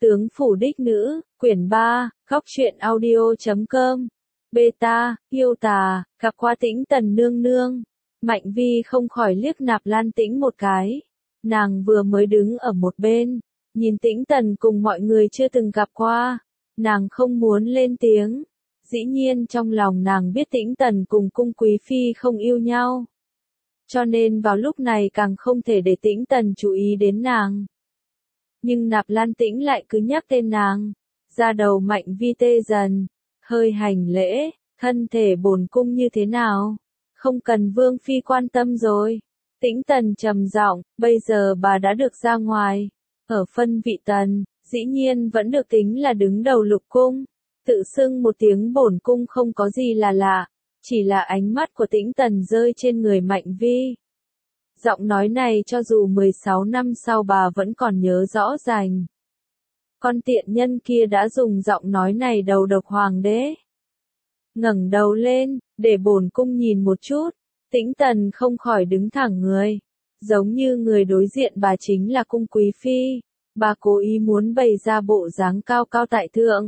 Tướng phủ đích nữ, quyển 3, góc truyện audio.com. Beta, yêu tà, gặp qua Tĩnh Tần nương nương. Mạnh Vi không khỏi liếc Nạp Lan Tĩnh một cái. Nàng vừa mới đứng ở một bên, nhìn Tĩnh Tần cùng mọi người chưa từng gặp qua. Nàng không muốn lên tiếng. Dĩ nhiên trong lòng nàng biết Tĩnh Tần cùng cung quý phi không yêu nhau. Cho nên vào lúc này càng không thể để Tĩnh Tần chú ý đến nàng. Nhưng Nạp Lan Tĩnh lại cứ nhắc tên nàng. Da đầu Mạnh Vi tê dần, hơi hành lễ, thân thể bổn cung như thế nào? Không cần Vương Phi quan tâm rồi. Tĩnh Tần trầm giọng, bây giờ bà đã được ra ngoài. Ở phân vị tần, dĩ nhiên vẫn được tính là đứng đầu lục cung. Tự xưng một tiếng bổn cung không có gì là lạ. Chỉ là ánh mắt của Tĩnh Tần rơi trên người Mạnh Vi. Giọng nói này cho dù 16 năm sau bà vẫn còn nhớ rõ rành. Con tiện nhân kia đã dùng giọng nói này đầu độc hoàng đế. Ngẩng đầu lên, để bổn cung nhìn một chút. Tĩnh Tần không khỏi đứng thẳng người. Giống như người đối diện bà chính là cung quý phi. Bà cố ý muốn bày ra bộ dáng cao cao tại thượng.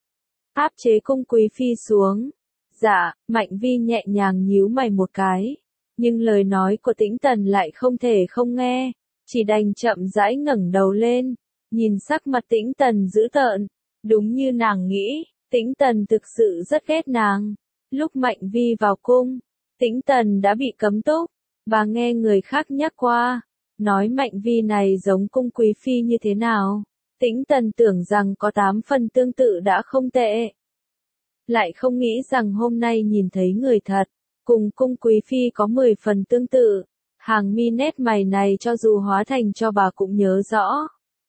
Áp chế cung quý phi xuống. Dạ, Mạnh Vi nhẹ nhàng nhíu mày một cái. Nhưng lời nói của Tĩnh Tần lại không thể không nghe. Chỉ đành chậm rãi ngẩng đầu lên. Nhìn sắc mặt Tĩnh Tần dữ tợn. Đúng như nàng nghĩ, Tĩnh Tần thực sự rất ghét nàng. Lúc Mạnh Vi vào cung, Tĩnh Tần đã bị cấm túc. Bà nghe người khác nhắc qua. Nói Mạnh Vi này giống cung quý phi như thế nào. Tĩnh Tần tưởng rằng có 8 phần tương tự đã không tệ. Lại không nghĩ rằng hôm nay nhìn thấy người thật. Cùng cung quý phi có 10 phần tương tự. Hàng mi nét mày này cho dù hóa thành cho bà cũng nhớ rõ.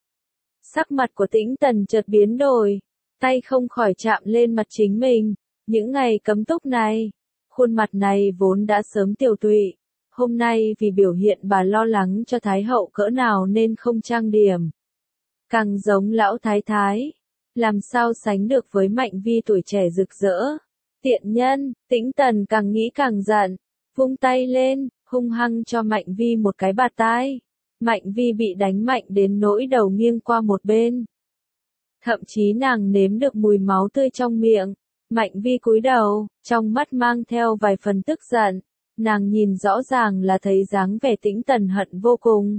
Sắc mặt của Tĩnh Tần chợt biến đổi. Tay không khỏi chạm lên mặt chính mình. Những ngày cấm túc này. Khuôn mặt này vốn đã sớm tiều tụy. Hôm nay vì biểu hiện bà lo lắng cho Thái hậu cỡ nào nên không trang điểm. Càng giống lão thái thái. Làm sao sánh được với Mạnh Vi tuổi trẻ rực rỡ. Tiện nhân, Tĩnh Tần càng nghĩ càng giận. Vung tay lên, hung hăng cho Mạnh Vi một cái bạt tai. Mạnh Vi bị đánh mạnh đến nỗi đầu nghiêng qua một bên. Thậm chí nàng nếm được mùi máu tươi trong miệng. Mạnh Vi cúi đầu, trong mắt mang theo vài phần tức giận. Nàng nhìn rõ ràng là thấy dáng vẻ Tĩnh Tần hận vô cùng.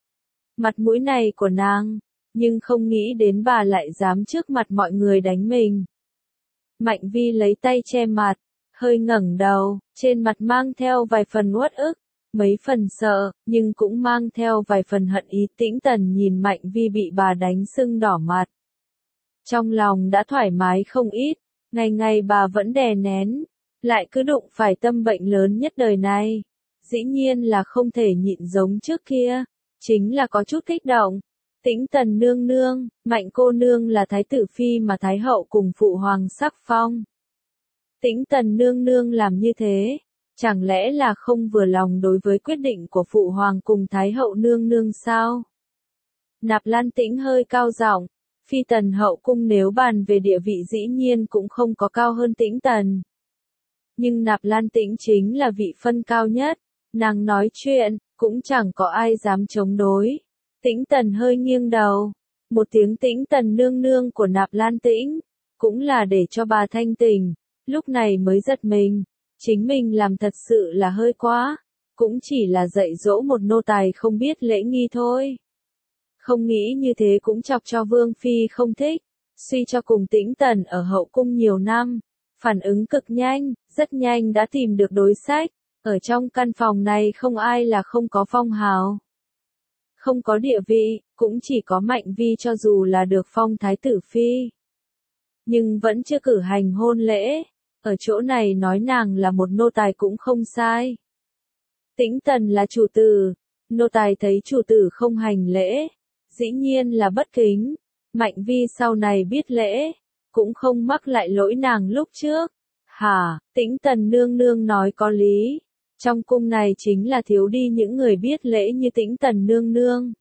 Mặt mũi này của nàng, nhưng không nghĩ đến bà lại dám trước mặt mọi người đánh mình. Mạnh Vi lấy tay che mặt, hơi ngẩng đầu, trên mặt mang theo vài phần uất ức, mấy phần sợ, nhưng cũng mang theo vài phần hận ý. Tĩnh Tần nhìn Mạnh Vi bị bà đánh sưng đỏ mặt. Trong lòng đã thoải mái không ít, ngày ngày bà vẫn đè nén, lại cứ đụng phải tâm bệnh lớn nhất đời này. Dĩ nhiên là không thể nhịn giống trước kia, chính là có chút kích động. Tĩnh Tần nương nương, Mạnh cô nương là thái tử phi mà Thái hậu cùng phụ hoàng sắc phong. Tĩnh Tần nương nương làm như thế, chẳng lẽ là không vừa lòng đối với quyết định của phụ hoàng cùng Thái hậu nương nương sao? Nạp Lan Tĩnh hơi cao giọng, phi tần hậu cung nếu bàn về địa vị dĩ nhiên cũng không có cao hơn Tĩnh Tần. Nhưng Nạp Lan Tĩnh chính là vị phân cao nhất, nàng nói chuyện, cũng chẳng có ai dám chống đối. Tĩnh Tần hơi nghiêng đầu, một tiếng Tĩnh Tần nương nương của Nạp Lan Tĩnh, cũng là để cho bà thanh tỉnh, lúc này mới giật mình, chính mình làm thật sự là hơi quá, cũng chỉ là dạy dỗ một nô tài không biết lễ nghi thôi. Không nghĩ như thế cũng chọc cho Vương Phi không thích, suy cho cùng Tĩnh Tần ở hậu cung nhiều năm, phản ứng cực nhanh, rất nhanh đã tìm được đối sách, ở trong căn phòng này không ai là không có phong hào. Không có địa vị, cũng chỉ có Mạnh Vi cho dù là được phong thái tử phi. Nhưng vẫn chưa cử hành hôn lễ, ở chỗ này nói nàng là một nô tài cũng không sai. Tĩnh Tần là chủ tử, nô tài thấy chủ tử không hành lễ, dĩ nhiên là bất kính. Mạnh Vi sau này biết lễ, cũng không mắc lại lỗi nàng lúc trước. Hả, Tĩnh Tần nương nương nói có lý. Trong cung này chính là thiếu đi những người biết lễ như Tĩnh Tần nương nương.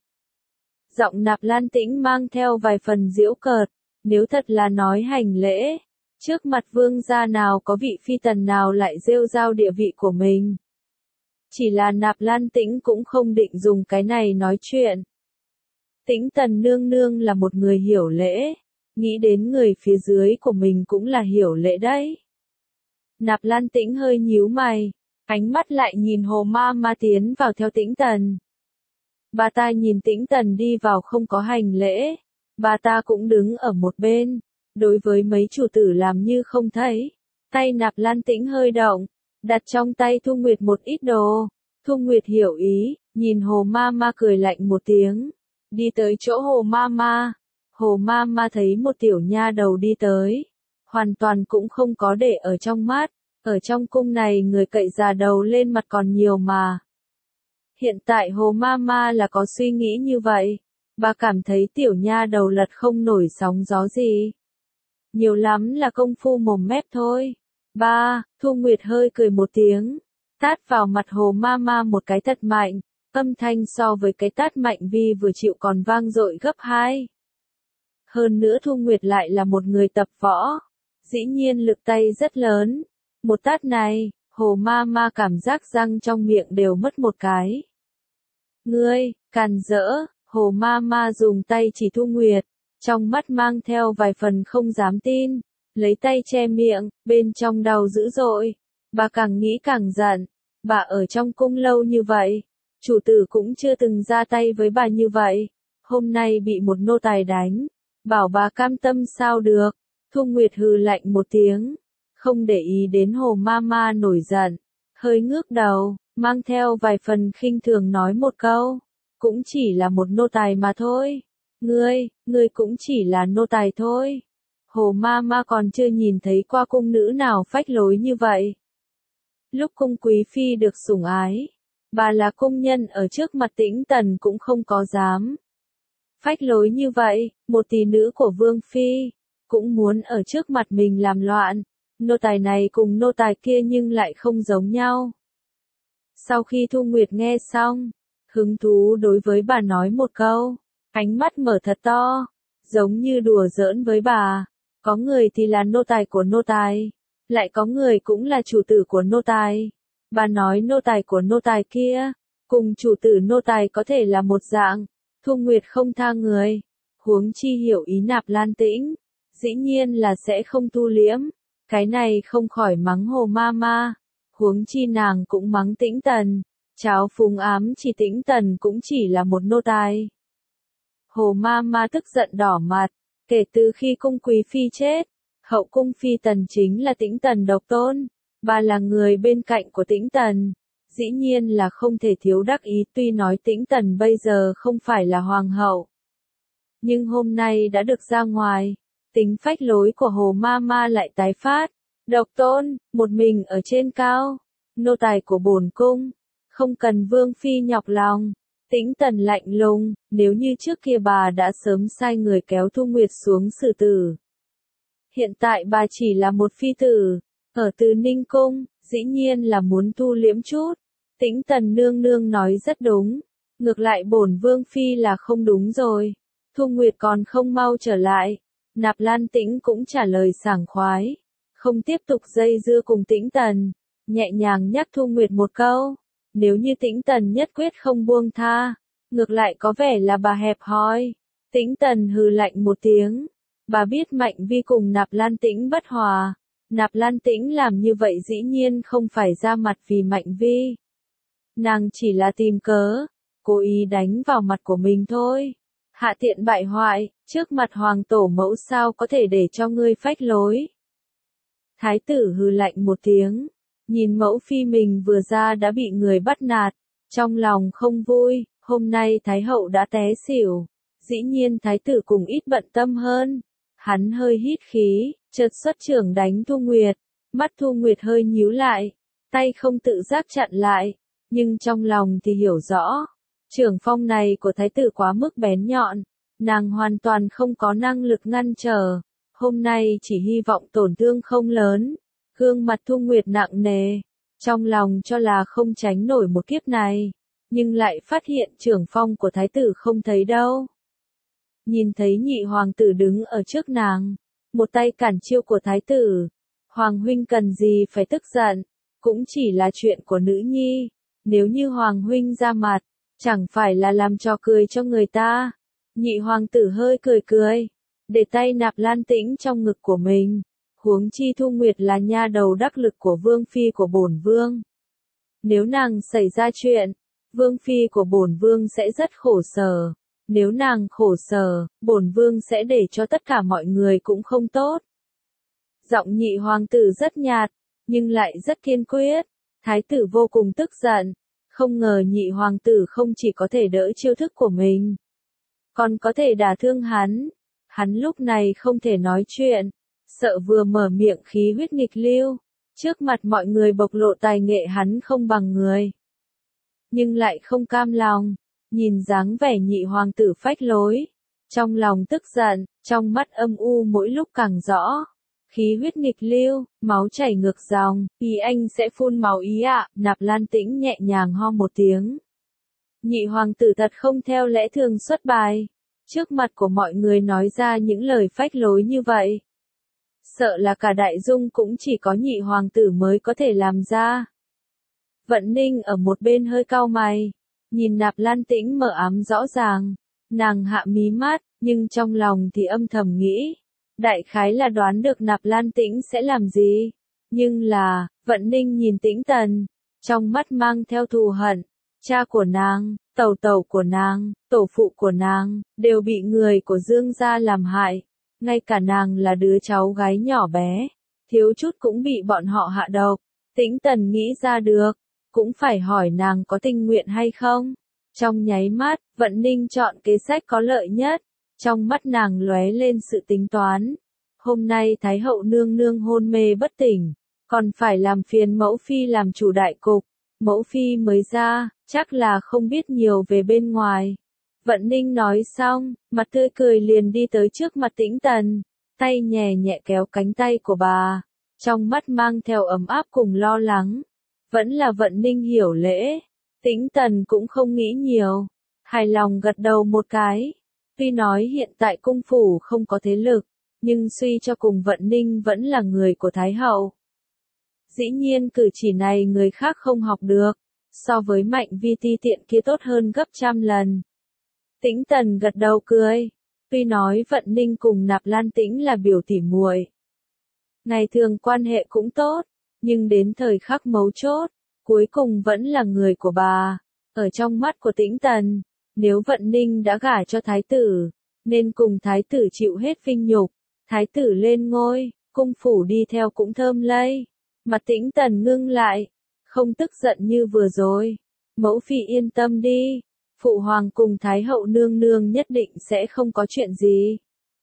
Giọng Nạp Lan Tĩnh mang theo vài phần giễu cợt, nếu thật là nói hành lễ, trước mặt vương gia nào có vị phi tần nào lại rêu rao địa vị của mình. Chỉ là Nạp Lan Tĩnh cũng không định dùng cái này nói chuyện. Tĩnh Tần nương nương là một người hiểu lễ, nghĩ đến người phía dưới của mình cũng là hiểu lễ đấy. Nạp Lan Tĩnh hơi nhíu mày, ánh mắt lại nhìn Hồ Ma Ma tiến vào theo Tĩnh Tần. Bà ta nhìn Tĩnh Tần đi vào không có hành lễ, bà ta cũng đứng ở một bên, đối với mấy chủ tử làm như không thấy. Tay Nạp Lan Tĩnh hơi động, đặt trong tay Thu Nguyệt một ít đồ. Thu Nguyệt hiểu ý, nhìn Hồ Ma Ma cười lạnh một tiếng, đi tới chỗ Hồ Ma Ma. Hồ Ma Ma thấy một tiểu nha đầu đi tới, hoàn toàn cũng không có để ở trong mắt, ở trong cung này người cậy già đầu lên mặt còn nhiều mà. Hiện tại Hồ Ma Ma là có suy nghĩ như vậy, bà cảm thấy tiểu nha đầu lật không nổi sóng gió gì. Nhiều lắm là công phu mồm mép thôi. Ba, Thu Nguyệt hơi cười một tiếng, tát vào mặt Hồ Ma Ma một cái thật mạnh, âm thanh so với cái tát Mạnh Vi vừa chịu còn vang dội gấp 2. Hơn nữa Thu Nguyệt lại là một người tập võ, dĩ nhiên lực tay rất lớn. Một tát này, Hồ Ma Ma cảm giác răng trong miệng đều mất một cái. Ngươi, càn rỡ, Hồ Ma Ma dùng tay chỉ Thu Nguyệt, trong mắt mang theo vài phần không dám tin, lấy tay che miệng, bên trong đau dữ dội. Bà càng nghĩ càng giận, bà ở trong cung lâu như vậy, chủ tử cũng chưa từng ra tay với bà như vậy, hôm nay bị một nô tài đánh, bảo bà cam tâm sao được. Thu Nguyệt hừ lạnh một tiếng, không để ý đến Hồ Ma Ma nổi giận, hơi ngước đầu, mang theo vài phần khinh thường nói một câu, cũng chỉ là một nô tài mà thôi. Ngươi cũng chỉ là nô tài thôi. Hồ Ma Ma còn chưa nhìn thấy qua cung nữ nào phách lối như vậy. Lúc cung quý phi được sủng ái, bà là cung nhân ở trước mặt Tĩnh Tần cũng không có dám phách lối như vậy, một tỷ nữ của vương phi, cũng muốn ở trước mặt mình làm loạn. Nô tài này cùng nô tài kia nhưng lại không giống nhau. Sau khi Thu Nguyệt nghe xong, hứng thú đối với bà nói một câu, ánh mắt mở thật to, giống như đùa giỡn với bà. Có người thì là nô tài của nô tài, lại có người cũng là chủ tử của nô tài. Bà nói nô tài của nô tài kia, cùng chủ tử nô tài có thể là một dạng. Thu Nguyệt không tha người, huống chi hiểu ý Nạp Lan Tĩnh, dĩ nhiên là sẽ không thu liễm. Cái này không khỏi mắng Hồ Ma Ma, huống chi nàng cũng mắng Tĩnh Tần, cháo phúng ám chỉ Tĩnh Tần cũng chỉ là một nô tài. Hồ Ma Ma tức giận đỏ mặt, kể từ khi cung quý phi chết, hậu cung phi tần chính là Tĩnh Tần độc tôn, bà là người bên cạnh của Tĩnh Tần, dĩ nhiên là không thể thiếu đắc ý. Tuy nói Tĩnh Tần bây giờ không phải là hoàng hậu, nhưng hôm nay đã được ra ngoài, tính phách lối của Hồ Ma Ma lại tái phát. Độc tôn, một mình ở trên cao, nô tài của bổn cung, không cần vương phi nhọc lòng. Tĩnh Tần lạnh lùng, nếu như trước kia bà đã sớm sai người kéo Thu Nguyệt xuống xử tử. Hiện tại bà chỉ là một phi tử, ở Từ Ninh cung, dĩ nhiên là muốn thu liễm chút. Tĩnh Tần nương nương nói rất đúng, ngược lại bổn vương phi là không đúng rồi. Thu Nguyệt còn không mau trở lại. Nạp Lan Tĩnh cũng trả lời sảng khoái, không tiếp tục dây dưa cùng Tĩnh Tần, nhẹ nhàng nhắc Thu Nguyệt một câu, nếu như Tĩnh Tần nhất quyết không buông tha, ngược lại có vẻ là bà hẹp hòi. Tĩnh Tần hừ lạnh một tiếng, bà biết Mạnh Vi cùng Nạp Lan Tĩnh bất hòa, Nạp Lan Tĩnh làm như vậy dĩ nhiên không phải ra mặt vì Mạnh Vi, nàng chỉ là tìm cớ, cố ý đánh vào mặt của mình thôi. Hạ tiện bại hoại, trước mặt hoàng tổ mẫu sao có thể để cho ngươi phách lối. Thái tử hừ lạnh một tiếng, nhìn mẫu phi mình vừa ra đã bị người bắt nạt, trong lòng không vui. Hôm nay Thái hậu đã té xỉu, dĩ nhiên Thái tử cùng ít bận tâm hơn. Hắn hơi hít khí, chợt xuất trưởng đánh Thu Nguyệt, mắt Thu Nguyệt hơi nhíu lại, tay không tự giác chặn lại, nhưng trong lòng thì hiểu rõ. Trưởng phong này của thái tử quá mức bén nhọn, nàng hoàn toàn không có năng lực ngăn trở, hôm nay chỉ hy vọng tổn thương không lớn. Gương mặt Thu Nguyệt nặng nề, trong lòng cho là không tránh nổi một kiếp này, nhưng lại phát hiện trưởng phong của thái tử không thấy đâu. Nhìn thấy nhị hoàng tử đứng ở trước nàng, một tay cản chiêu của thái tử, hoàng huynh cần gì phải tức giận, cũng chỉ là chuyện của nữ nhi, nếu như hoàng huynh ra mặt, chẳng phải là làm trò cười cho người ta. Nhị hoàng tử hơi cười cười, để tay Nạp Lan Tĩnh trong ngực của mình. Huống chi Thu Nguyệt là nha đầu đắc lực của vương phi của bổn vương. Nếu nàng xảy ra chuyện, vương phi của bổn vương sẽ rất khổ sở. Nếu nàng khổ sở, bổn vương sẽ để cho tất cả mọi người cũng không tốt. Giọng nhị hoàng tử rất nhạt, nhưng lại rất kiên quyết. Thái tử vô cùng tức giận, không ngờ nhị hoàng tử không chỉ có thể đỡ chiêu thức của mình, còn có thể đả thương hắn. Hắn lúc này không thể nói chuyện, sợ vừa mở miệng khí huyết nghịch lưu, trước mặt mọi người bộc lộ tài nghệ hắn không bằng người. Nhưng lại không cam lòng, nhìn dáng vẻ nhị hoàng tử phách lối, trong lòng tức giận, trong mắt âm u mỗi lúc càng rõ. Khí huyết nghịch lưu, máu chảy ngược dòng, ý anh sẽ phun máu ý ạ. Nạp Lan Tĩnh nhẹ nhàng ho một tiếng. Nhị hoàng tử thật không theo lẽ thường xuất bài, trước mặt của mọi người nói ra những lời phách lối như vậy. Sợ là cả đại dung cũng chỉ có nhị hoàng tử mới có thể làm ra. Vận Ninh ở một bên hơi cau mày, nhìn Nạp Lan Tĩnh mờ ám rõ ràng, nàng hạ mí mắt, nhưng trong lòng thì âm thầm nghĩ. Đại khái là đoán được Nạp Lan Tĩnh sẽ làm gì. Nhưng là, Vận Ninh nhìn Tĩnh Tần, trong mắt mang theo thù hận. Cha của nàng, tẩu tẩu của nàng, tổ phụ của nàng, đều bị người của Dương gia làm hại. Ngay cả nàng là đứa cháu gái nhỏ bé, thiếu chút cũng bị bọn họ hạ độc. Tĩnh Tần nghĩ ra được, cũng phải hỏi nàng có tình nguyện hay không. Trong nháy mắt, Vận Ninh chọn kế sách có lợi nhất. Trong mắt nàng lóe lên sự tính toán. Hôm nay Thái hậu nương nương hôn mê bất tỉnh, còn phải làm phiền mẫu phi làm chủ đại cục. Mẫu phi mới ra, chắc là không biết nhiều về bên ngoài. Vận Ninh nói xong, mặt tươi cười liền đi tới trước mặt Tĩnh Tần, tay nhẹ nhẹ kéo cánh tay của bà, trong mắt mang theo ấm áp cùng lo lắng. Vẫn là Vận Ninh hiểu lễ, Tĩnh Tần cũng không nghĩ nhiều, hài lòng gật đầu một cái. Tuy nói hiện tại cung phủ không có thế lực, nhưng suy cho cùng Vận Ninh vẫn là người của Thái hậu. Dĩ nhiên cử chỉ này người khác không học được, so với Mạnh Vi ti tiện kia tốt hơn gấp trăm lần. Tĩnh Tần gật đầu cười, tuy nói Vận Ninh cùng Nạp Lan Tĩnh là biểu tỉ muội, ngày thường quan hệ cũng tốt, nhưng đến thời khắc mấu chốt, cuối cùng vẫn là người của bà. Ở trong mắt của Tĩnh Tần, nếu Vận Ninh đã gả cho thái tử, nên cùng thái tử chịu hết vinh nhục. Thái tử lên ngôi, cung phủ đi theo cũng thơm lây. Mặt Tĩnh Tần ngưng lại, không tức giận như vừa rồi. Mẫu phi yên tâm đi, phụ hoàng cùng thái hậu nương nương nhất định sẽ không có chuyện gì.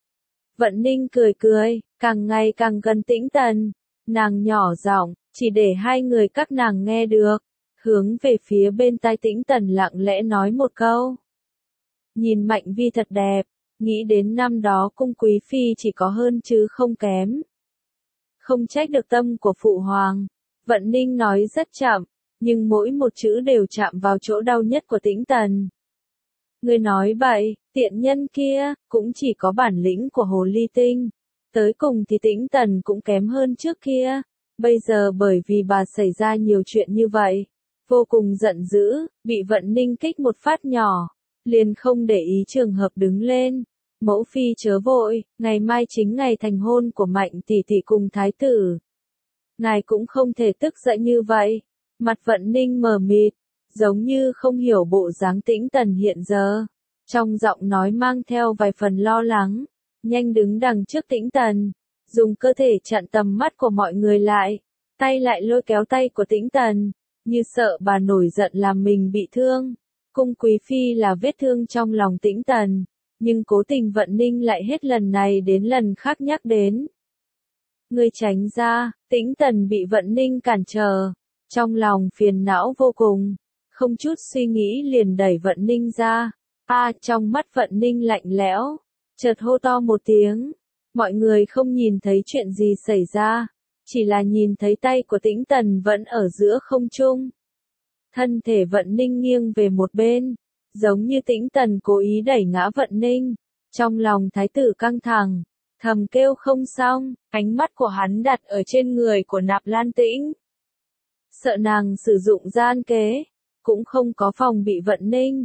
Vận Ninh cười cười, càng ngày càng gần Tĩnh Tần. Nàng nhỏ giọng, chỉ để hai người các nàng nghe được. Hướng về phía bên tai Tĩnh Tần lặng lẽ nói một câu. Nhìn Mạnh Vi thật đẹp, nghĩ đến năm đó cung quý phi chỉ có hơn chứ không kém. Không trách được tâm của phụ hoàng. Vận Ninh nói rất chậm, nhưng mỗi một chữ đều chạm vào chỗ đau nhất của Tĩnh Tần. Người nói bậy, tiện nhân kia, cũng chỉ có bản lĩnh của hồ ly tinh. Tới cùng thì Tĩnh Tần cũng kém hơn trước kia. Bây giờ bởi vì bà xảy ra nhiều chuyện như vậy, vô cùng giận dữ, bị Vận Ninh kích một phát nhỏ, liền không để ý trường hợp đứng lên. Mẫu phi chớ vội, ngày mai chính ngày thành hôn của Mạnh tỷ tỷ cùng thái tử. Ngài cũng không thể tức giận như vậy. Mặt Vận Ninh mờ mịt, giống như không hiểu bộ dáng Tĩnh Tần hiện giờ. Trong giọng nói mang theo vài phần lo lắng, nhanh đứng đằng trước Tĩnh Tần, dùng cơ thể chặn tầm mắt của mọi người lại, tay lại lôi kéo tay của Tĩnh Tần, như sợ bà nổi giận làm mình bị thương. Cung quý phi là vết thương trong lòng Tĩnh Tần, nhưng cố tình Vận Ninh lại hết lần này đến lần khác nhắc đến. Người tránh ra, Tĩnh Tần bị Vận Ninh cản trở, trong lòng phiền não vô cùng, không chút suy nghĩ liền đẩy Vận Ninh ra. Trong mắt Vận Ninh lạnh lẽo, chợt hô to một tiếng. Mọi người không nhìn thấy chuyện gì xảy ra, chỉ là nhìn thấy tay của Tĩnh Tần vẫn ở giữa không trung. Thân thể Vận Ninh nghiêng về một bên, giống như Tĩnh Tần cố ý đẩy ngã Vận Ninh. Trong lòng thái tử căng thẳng, thầm kêu không xong, ánh mắt của hắn đặt ở trên người của Nạp Lan Tĩnh. Sợ nàng sử dụng gian kế, cũng không có phòng bị Vận Ninh.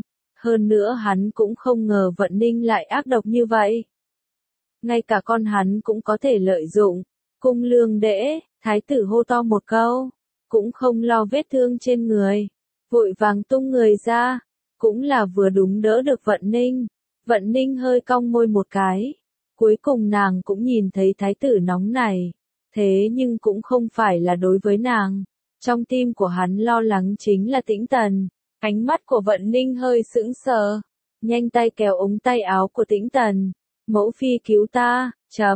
Hơn nữa hắn cũng không ngờ Vận Ninh lại ác độc như vậy. Ngay cả con hắn cũng có thể lợi dụng. Cung Lương Đễ, thái tử hô to một câu, cũng không lo vết thương trên người, vội vàng tung người ra, cũng là vừa đúng đỡ được Vận Ninh. Vận Ninh hơi cong môi một cái, cuối cùng nàng cũng nhìn thấy thái tử nóng này, thế nhưng cũng không phải là đối với nàng. Trong tim của hắn lo lắng chính là Tĩnh Tần. Ánh mắt của Vận Ninh hơi sững sờ, nhanh tay kéo ống tay áo của Tĩnh Tần. Mẫu phi cứu ta,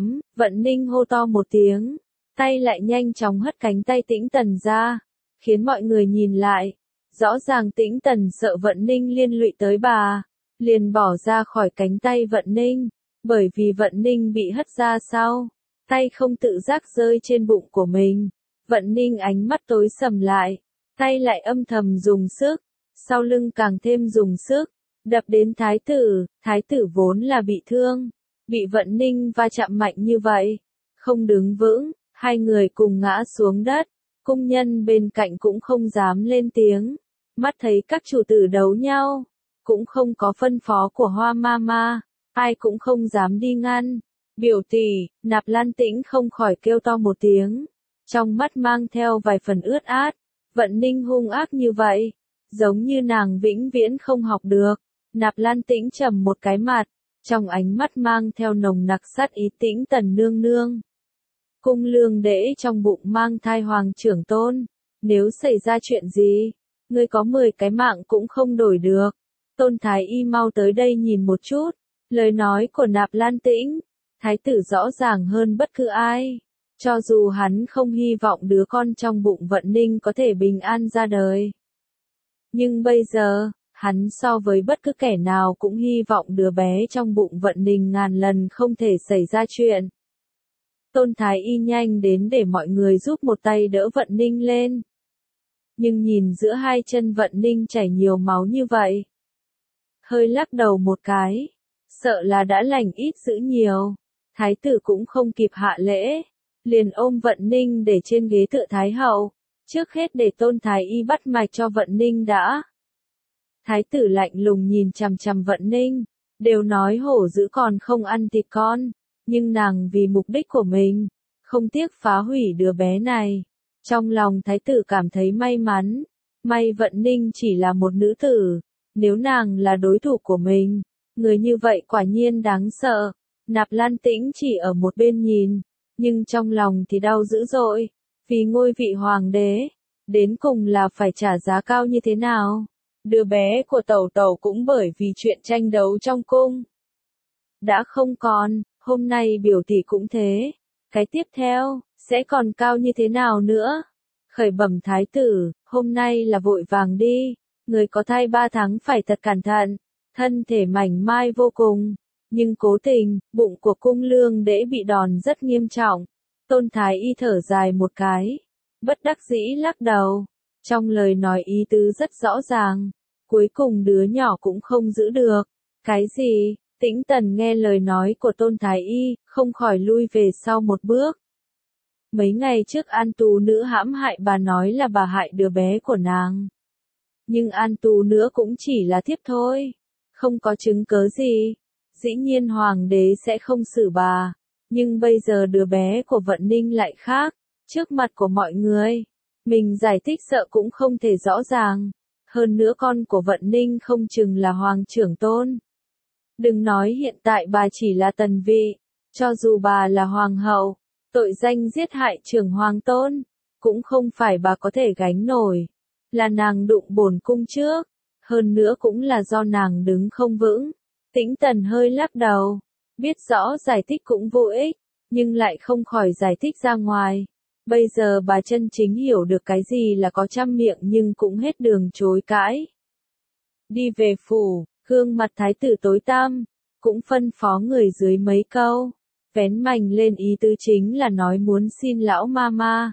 Vận Ninh hô to một tiếng, tay lại nhanh chóng hất cánh tay Tĩnh Tần ra, khiến mọi người nhìn lại. Rõ ràng Tĩnh Tần sợ Vận Ninh liên lụy tới bà, liền bỏ ra khỏi cánh tay Vận Ninh, bởi vì Vận Ninh bị hất ra sau, tay không tự giác rơi trên bụng của mình. Vận Ninh ánh mắt tối sầm lại, tay lại âm thầm dùng sức, sau lưng càng thêm dùng sức, đập đến thái tử vốn là bị thương, bị Vận Ninh va chạm mạnh như vậy, không đứng vững, hai người cùng ngã xuống đất, cung nhân bên cạnh cũng không dám lên tiếng, mắt thấy các chủ tử đấu nhau, cũng không có phân phó của Hoa Mama, ai cũng không dám đi ngăn. Biểu tỷ, Nạp Lan Tĩnh không khỏi kêu to một tiếng, trong mắt mang theo vài phần ướt át. Vận Ninh hung ác như vậy, giống như nàng vĩnh viễn không học được. Nạp Lan Tĩnh trầm một cái mặt, trong ánh mắt mang theo nồng nặc sát ý. Tĩnh Tần nương nương, Cung Lương Đễ trong bụng mang thai hoàng trưởng tôn, nếu xảy ra chuyện gì, ngươi có 10 cái mạng cũng không đổi được. Tôn Thái Y mau tới đây nhìn một chút. Lời nói của Nạp Lan Tĩnh, thái tử rõ ràng hơn bất cứ ai. Cho dù hắn không hy vọng đứa con trong bụng Vận Ninh có thể bình an ra đời, nhưng bây giờ, hắn so với bất cứ kẻ nào cũng hy vọng đứa bé trong bụng Vận Ninh ngàn lần không thể xảy ra chuyện. Tôn Thái Y nhanh đến để mọi người giúp một tay đỡ Vận Ninh lên. Nhưng nhìn giữa hai chân Vận Ninh chảy nhiều máu như vậy, hơi lắc đầu một cái, sợ là đã lành ít dữ nhiều. Thái tử cũng không kịp hạ lễ, liền ôm Vận Ninh để trên ghế tựa Thái hậu, trước hết để Tôn Thái Y bắt mạch cho Vận Ninh đã. Thái tử lạnh lùng nhìn chằm chằm Vận Ninh, đều nói hổ dữ còn không ăn thịt con, nhưng nàng vì mục đích của mình, không tiếc phá hủy đứa bé này. Trong lòng thái tử cảm thấy may mắn, may Vận Ninh chỉ là một nữ tử, nếu nàng là đối thủ của mình, người như vậy quả nhiên đáng sợ. Nạp Lan Tĩnh chỉ ở một bên nhìn, nhưng trong lòng thì đau dữ dội, vì ngôi vị hoàng đế, đến cùng là phải trả giá cao như thế nào. Đứa bé của tẩu tẩu cũng bởi vì chuyện tranh đấu trong cung đã không còn, hôm nay biểu tỷ cũng thế, cái tiếp theo, sẽ còn cao như thế nào nữa. Khởi bẩm thái tử, hôm nay là vội vàng đi, người có thai 3 tháng phải thật cẩn thận, thân thể mảnh mai vô cùng. Nhưng cố tình, bụng của Cung Lương Đễ bị đòn rất nghiêm trọng. Tôn Thái Y thở dài một cái, bất đắc dĩ lắc đầu. Trong lời nói ý tứ rất rõ ràng, cuối cùng đứa nhỏ cũng không giữ được. Cái gì? Tĩnh Tần nghe lời nói của Tôn Thái Y, không khỏi lui về sau một bước. Mấy ngày trước An Tú Nữ hãm hại bà nói là bà hại đứa bé của nàng. Nhưng An Tú Nữ cũng chỉ là thiếp thôi, không có chứng cớ gì. Dĩ nhiên hoàng đế sẽ không xử bà, nhưng bây giờ đứa bé của Vận Ninh lại khác, trước mặt của mọi người, mình giải thích sợ cũng không thể rõ ràng, hơn nữa con của Vận Ninh không chừng là hoàng trưởng tôn. Đừng nói hiện tại bà chỉ là tần vị, cho dù bà là hoàng hậu, tội danh giết hại trưởng hoàng tôn, cũng không phải bà có thể gánh nổi, là nàng đụng bổn cung trước, hơn nữa cũng là do nàng đứng không vững. Tĩnh Tần hơi lắc đầu, biết rõ giải thích cũng vô ích, nhưng lại không khỏi giải thích ra ngoài. Bây giờ bà chân chính hiểu được cái gì là có trăm miệng nhưng cũng hết đường chối cãi. Đi về phủ, gương mặt thái tử tối tăm, cũng phân phó người dưới mấy câu, vén mành lên ý tứ chính là nói muốn xin lão mama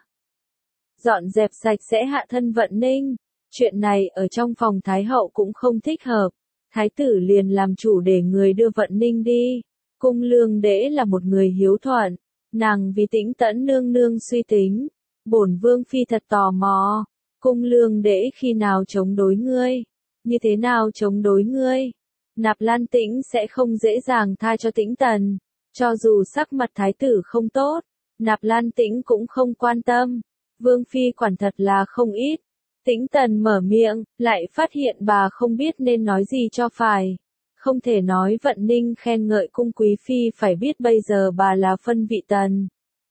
dọn dẹp sạch sẽ hạ thân Vận Ninh. Chuyện này ở trong phòng thái hậu cũng không thích hợp. Thái tử liền làm chủ để người đưa Vận Ninh đi. Cung Lương Đễ là một người hiếu thuận, nàng vì Tĩnh Tẫn nương nương suy tính. Bổn vương phi thật tò mò, Cung Lương Đễ khi nào chống đối ngươi? như thế nào chống đối ngươi. Nạp Lan Tĩnh sẽ không dễ dàng tha cho Tĩnh Tần, cho dù sắc mặt thái tử không tốt, Nạp Lan Tĩnh cũng không quan tâm. Vương phi quản thật là không ít. Tĩnh Tần mở miệng, lại phát hiện bà không biết nên nói gì cho phải. Không thể nói Vận Ninh khen ngợi cung quý phi, phải biết bây giờ bà là phân vị tần,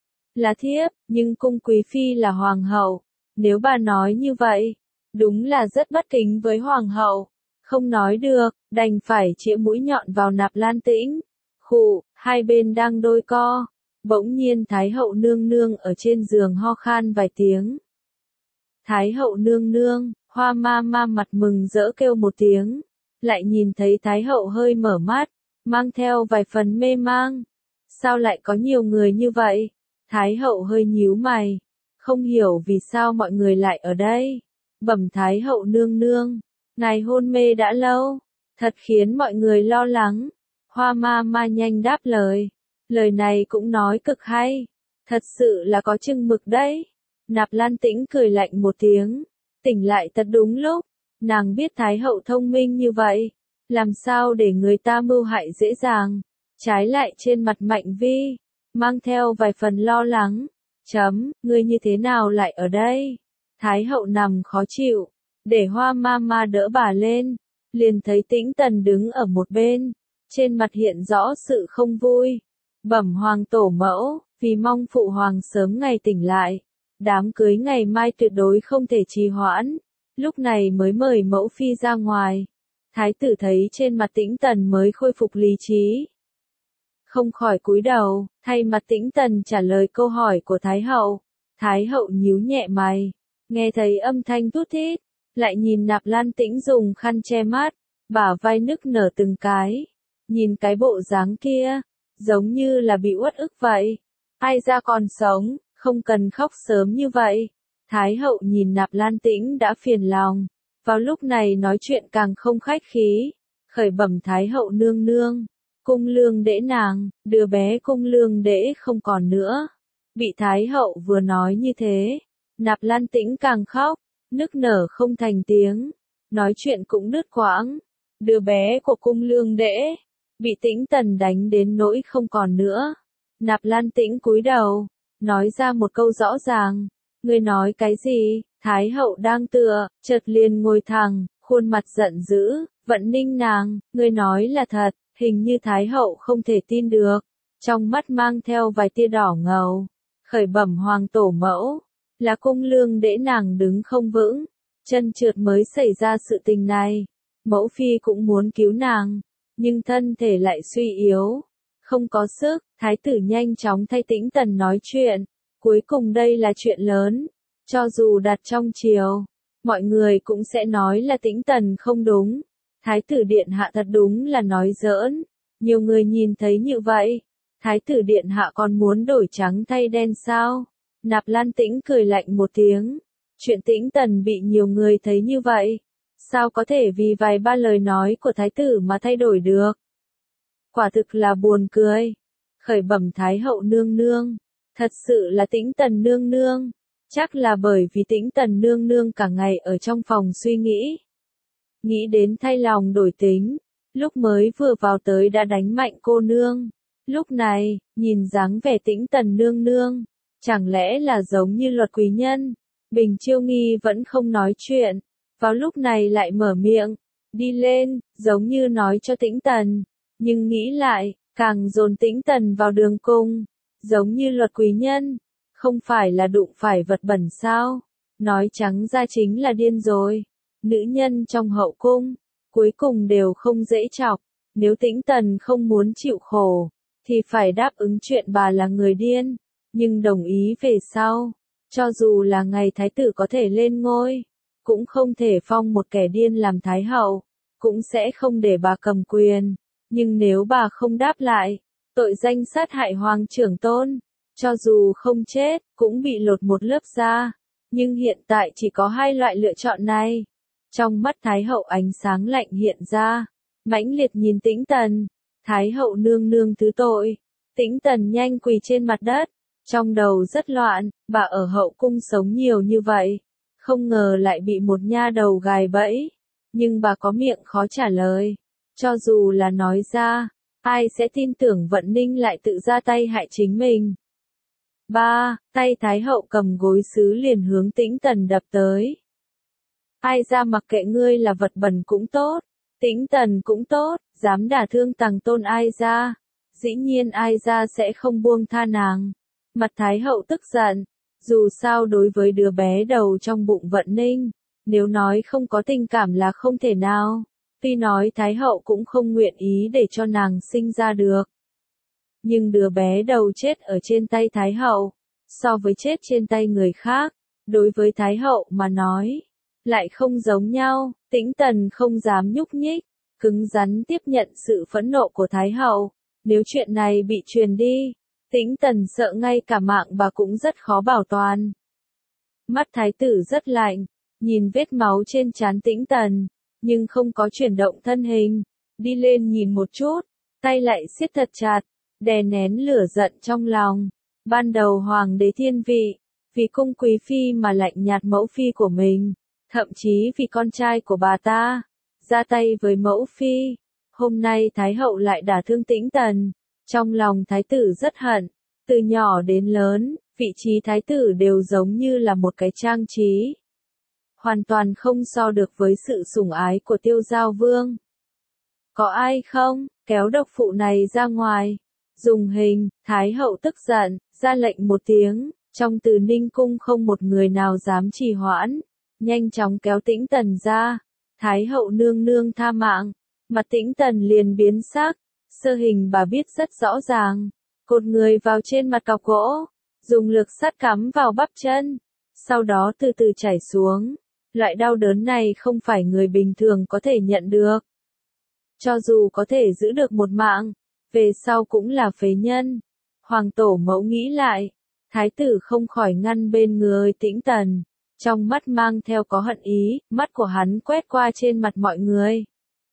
là thiếp, nhưng cung quý phi là hoàng hậu. Nếu bà nói như vậy, đúng là rất bất kính với hoàng hậu. Không nói được, đành phải chĩa mũi nhọn vào Nạp Lan Tĩnh. Khụ, hai bên đang đôi co. Bỗng nhiên Thái hậu nương nương ở trên giường ho khan vài tiếng. Thái hậu nương nương, Hoa ma ma mặt mừng rỡ kêu một tiếng. Lại nhìn thấy Thái hậu hơi mở mắt, mang theo vài phần mê mang. Sao lại có nhiều người như vậy? Thái hậu hơi nhíu mày. Không hiểu vì sao mọi người lại ở đây. Bẩm Thái hậu nương nương, ngài hôn mê đã lâu, thật khiến mọi người lo lắng. Hoa ma ma nhanh đáp lời. Lời này cũng nói cực hay. Thật sự là có chừng mực đấy. Nạp Lan Tĩnh cười lạnh một tiếng. Tỉnh lại thật đúng lúc. Nàng biết Thái hậu thông minh như vậy. Làm sao để người ta mưu hại dễ dàng. Trái lại trên mặt Mạnh Vi, mang theo vài phần lo lắng. Ngươi như thế nào lại ở đây? Thái hậu nằm khó chịu. Để Hoa ma ma đỡ bà lên. Liền thấy Tĩnh Tần đứng ở một bên. Trên mặt hiện rõ sự không vui. Bẩm hoàng tổ mẫu, vì mong phụ hoàng sớm ngày tỉnh lại. Đám cưới ngày mai tuyệt đối không thể trì hoãn. Lúc này mới mời mẫu phi ra ngoài. Thái tử thấy trên mặt Tĩnh Tần mới khôi phục lý trí. Không khỏi cúi đầu, thay mặt Tĩnh Tần trả lời câu hỏi của Thái hậu. Thái hậu nhíu nhẹ mày. Nghe thấy âm thanh thút thít. Lại nhìn Nạp Lan Tĩnh dùng khăn che mắt. Bả vai nức nở từng cái. Nhìn cái bộ dáng kia, giống như là bị uất ức vậy. Ai ra còn sống, không cần khóc sớm như vậy. Thái hậu nhìn Nạp Lan Tĩnh đã phiền lòng. Vào lúc này nói chuyện càng không khách khí. Khởi bẩm Thái hậu nương nương. Cung lương đễ nàng, đứa bé cung lương đễ không còn nữa. Bị Thái hậu vừa nói như thế. Nạp Lan Tĩnh càng khóc, nức nở không thành tiếng. Nói chuyện cũng đứt quãng. Đứa bé của cung lương đễ bị Tĩnh Tần đánh đến nỗi không còn nữa. Nạp Lan Tĩnh cúi đầu, nói ra một câu rõ ràng. Ngươi nói cái gì? Thái hậu đang tựa, chợt liền ngồi thẳng, khuôn mặt giận dữ. Vận Ninh nàng, ngươi nói là thật. Hình như Thái hậu không thể tin được. Trong mắt mang theo vài tia đỏ ngầu. Khởi bẩm hoàng tổ mẫu, là cung lương đễ nàng đứng không vững, chân trượt mới xảy ra sự tình này. Mẫu phi cũng muốn cứu nàng, nhưng thân thể lại suy yếu, không có sức. Thái tử nhanh chóng thay Tĩnh Tần nói chuyện. Cuối cùng đây là chuyện lớn. Cho dù đặt trong triều, mọi người cũng sẽ nói là Tĩnh Tần không đúng. Thái tử điện hạ thật đúng là nói giỡn. Nhiều người nhìn thấy như vậy. Thái tử điện hạ còn muốn đổi trắng thay đen sao? Nạp Lan Tĩnh cười lạnh một tiếng. Chuyện Tĩnh Tần bị nhiều người thấy như vậy. Sao có thể vì vài ba lời nói của thái tử mà thay đổi được? Quả thực là buồn cười. Khởi bẩm Thái hậu nương nương. Thật sự là Tĩnh Tần nương nương. Chắc là bởi vì Tĩnh Tần nương nương cả ngày ở trong phòng suy nghĩ. Nghĩ đến thay lòng đổi tính. Lúc mới vừa vào tới đã đánh mạnh cô nương. Lúc này, nhìn dáng vẻ Tĩnh Tần nương nương. Chẳng lẽ là giống như Luật quý nhân? Bình Chiêu Nghi vẫn không nói chuyện. Vào lúc này lại mở miệng. Đi lên, giống như nói cho Tĩnh Tần. Nhưng nghĩ lại, càng dồn Tĩnh Tần vào đường cùng. Giống như Luật quý nhân. Không phải là đụng phải vật bẩn sao? Nói trắng ra chính là điên rồi. Nữ nhân trong hậu cung, cuối cùng đều không dễ chọc. Nếu Tĩnh Tần không muốn chịu khổ, thì phải đáp ứng chuyện bà là người điên. Nhưng đồng ý về sau, cho dù là ngày thái tử có thể lên ngôi, cũng không thể phong một kẻ điên làm thái hậu, cũng sẽ không để bà cầm quyền. Nhưng nếu bà không đáp lại, tội danh sát hại hoàng trưởng tôn, cho dù không chết, cũng bị lột một lớp da. Nhưng hiện tại chỉ có hai loại lựa chọn này. Trong mắt Thái hậu ánh sáng lạnh hiện ra, mãnh liệt nhìn Tĩnh Tần. Thái hậu nương nương thứ tội. Tĩnh Tần nhanh quỳ trên mặt đất, trong đầu rất loạn. Bà ở hậu cung sống nhiều như vậy, không ngờ lại bị một nha đầu gài bẫy. Nhưng bà có miệng khó trả lời. Cho dù là nói ra, ai sẽ tin tưởng Vận Ninh lại tự ra tay hại chính mình. Tay Thái hậu cầm gối sứ liền hướng Tĩnh Tần đập tới. Ai ra mặc kệ ngươi là vật bẩn cũng tốt, Tĩnh Tần cũng tốt, dám đả thương Tằng Tôn ai ra. Dĩ nhiên ai ra sẽ không buông tha nàng. Mặt Thái hậu tức giận, dù sao đối với đứa bé đầu trong bụng Vận Ninh, nếu nói không có tình cảm là không thể nào. Tuy nói Thái hậu cũng không nguyện ý để cho nàng sinh ra được. Nhưng đứa bé đầu chết ở trên tay Thái hậu, so với chết trên tay người khác, đối với Thái hậu mà nói, lại không giống nhau. Tĩnh Tần không dám nhúc nhích, cứng rắn tiếp nhận sự phẫn nộ của Thái hậu. Nếu chuyện này bị truyền đi, Tĩnh Tần sợ ngay cả mạng bà cũng rất khó bảo toàn. Mắt Thái tử rất lạnh, nhìn vết máu trên trán Tĩnh Tần, nhưng không có chuyển động thân hình, đi lên nhìn một chút, tay lại siết thật chặt, đè nén lửa giận trong lòng. Ban đầu hoàng đế thiên vị, vì cung quý phi mà lạnh nhạt mẫu phi của mình, thậm chí vì con trai của bà ta, ra tay với mẫu phi. Hôm nay Thái hậu lại đả thương Tĩnh Tần, trong lòng Thái tử rất hận, từ nhỏ đến lớn, vị trí Thái tử đều giống như là một cái trang trí. Hoàn toàn không so được với sự sủng ái của Tiêu Giao Vương. Có ai không, kéo độc phụ này ra ngoài. Dùng hình, Thái hậu tức giận, ra lệnh một tiếng, trong Từ Ninh cung không một người nào dám trì hoãn, nhanh chóng kéo Tĩnh Tần ra. Thái hậu nương nương tha mạng, mặt Tĩnh Tần liền biến sắc, sơ hình bà biết rất rõ ràng, cột người vào trên mặt cọc gỗ, dùng lực sắt cắm vào bắp chân, sau đó từ từ chảy xuống. Loại đau đớn này không phải người bình thường có thể nhận được. Cho dù có thể giữ được một mạng, về sau cũng là phế nhân. Hoàng tổ mẫu nghĩ lại, Thái tử không khỏi ngăn bên người Tĩnh Tần, trong mắt mang theo có hận ý, mắt của hắn quét qua trên mặt mọi người.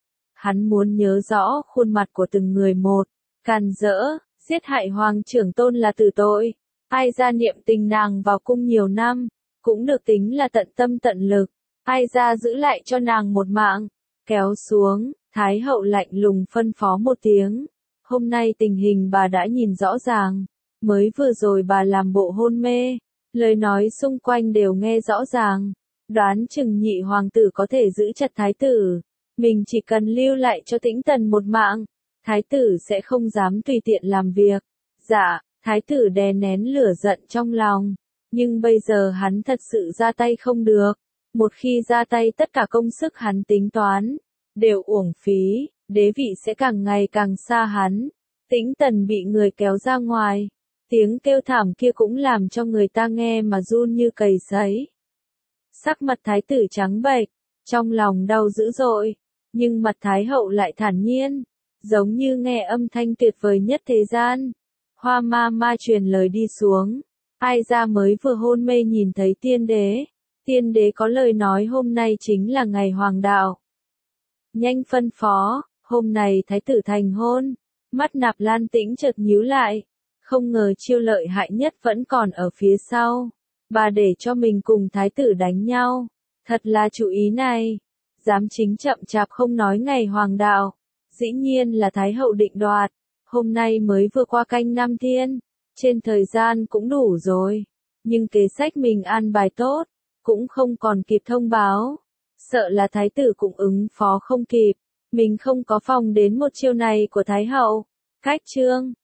Hắn muốn nhớ rõ khuôn mặt của từng người một, càn rỡ, giết hại hoàng trưởng tôn là tử tội. Ai ra niệm tình nàng vào cung nhiều năm, cũng được tính là tận tâm tận lực. Ai ra giữ lại cho nàng một mạng, kéo xuống. Thái hậu lạnh lùng phân phó một tiếng. Hôm nay tình hình bà đã nhìn rõ ràng, mới vừa rồi bà làm bộ hôn mê, lời nói xung quanh đều nghe rõ ràng. Đoán chừng nhị hoàng tử có thể giữ chặt thái tử, mình chỉ cần lưu lại cho Tĩnh Tần một mạng, thái tử sẽ không dám tùy tiện làm việc. Dạ, thái tử đè nén lửa giận trong lòng, nhưng bây giờ hắn thật sự ra tay không được. Một khi ra tay tất cả công sức hắn tính toán đều uổng phí, đế vị sẽ càng ngày càng xa hắn. Tĩnh Tần bị người kéo ra ngoài, tiếng kêu thảm kia cũng làm cho người ta nghe mà run như cầy sấy. Sắc mặt thái tử trắng bệch, trong lòng đau dữ dội, nhưng mặt thái hậu lại thản nhiên, giống như nghe âm thanh tuyệt vời nhất thế gian. Hoa ma ma truyền lời đi xuống, ai ra mới vừa hôn mê nhìn thấy tiên đế. Tiên đế có lời nói hôm nay chính là ngày hoàng đạo. Nhanh phân phó, hôm nay thái tử thành hôn. Mắt Nạp Lan Tĩnh chợt nhíu lại, không ngờ chiêu lợi hại nhất vẫn còn ở phía sau. Bà để cho mình cùng thái tử đánh nhau, thật là chủ ý này. Dám chính chậm chạp không nói ngày hoàng đạo, dĩ nhiên là thái hậu định đoạt. Hôm nay mới vừa qua canh năm thiên, trên thời gian cũng đủ rồi, nhưng kế sách mình an bài tốt, cũng không còn kịp thông báo. Sợ là thái tử cũng ứng phó không kịp, mình không có phòng đến một chiêu này của thái hậu. Cách chương